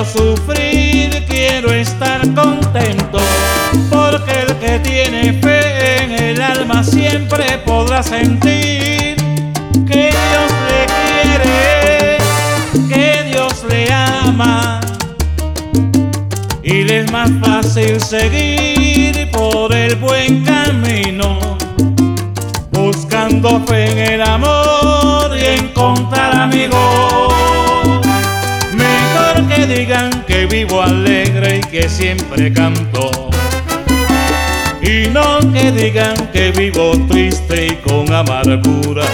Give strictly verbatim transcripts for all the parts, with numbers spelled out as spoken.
quiero sufrir, quiero estar contento, porque el que tiene fe en el alma siempre podrá sentir que Dios le quiere, que Dios le ama, y le es más fácil seguir por el buen camino, buscando fe en el amor y encontrar amigos. Mejor que digan que vivo alegre y que siempre canto, y no que digan que vivo triste y con amargura.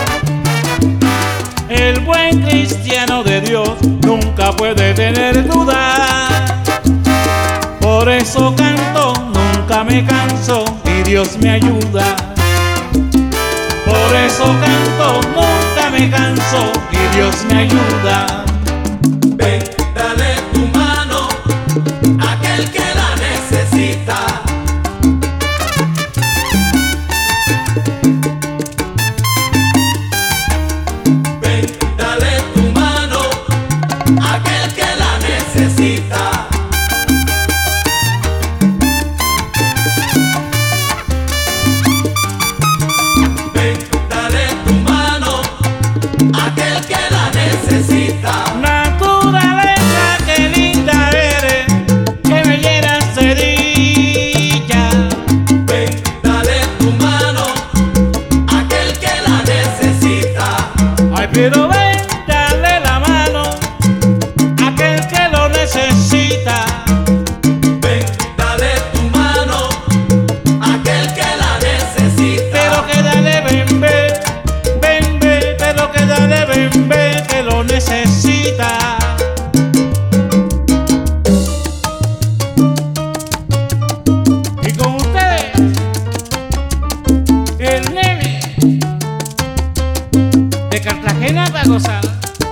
El buen cristiano de Dios nunca puede tener duda. Por eso canto, nunca me canso y Dios me ayuda. Por eso canto, nunca me canso y Dios me ayuda. Ven, dale tu mano a aquel que la necesita. Ven, dale tu mano a aquel que la necesita. Ven, dale tu mano a aquel que la necesita. Naturaleza, qué linda eres, que me llenas de dicha. Ven, dale tu mano a aquel que la necesita. Ay, pero ven, dale la mano a aquel que lo necesita. Ven, dale tu mano a aquel que la necesita. Pero que dale, ven, ven, ven, ven, pero que dale, ven, ven, que lo necesita. Y con ustedes, el nene de Cartagena para gozar.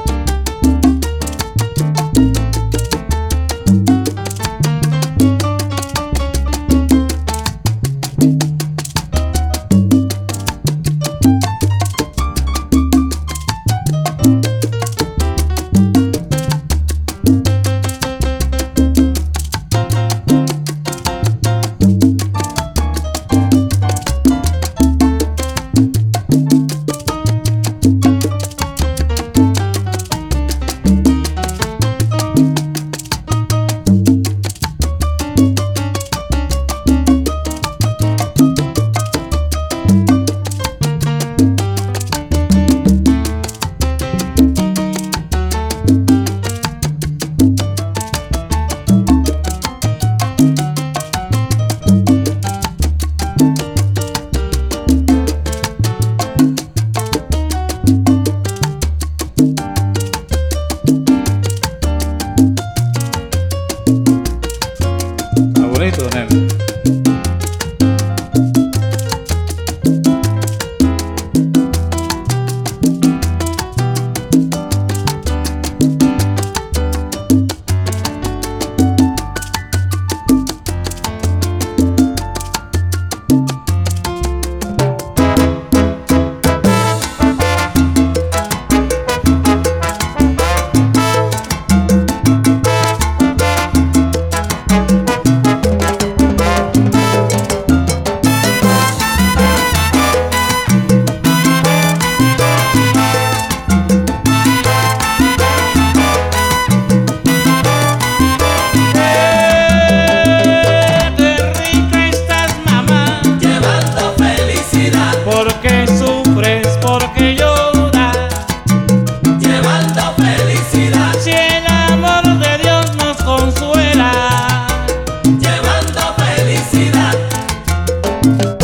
Está bonito, nene. Llevando felicidad.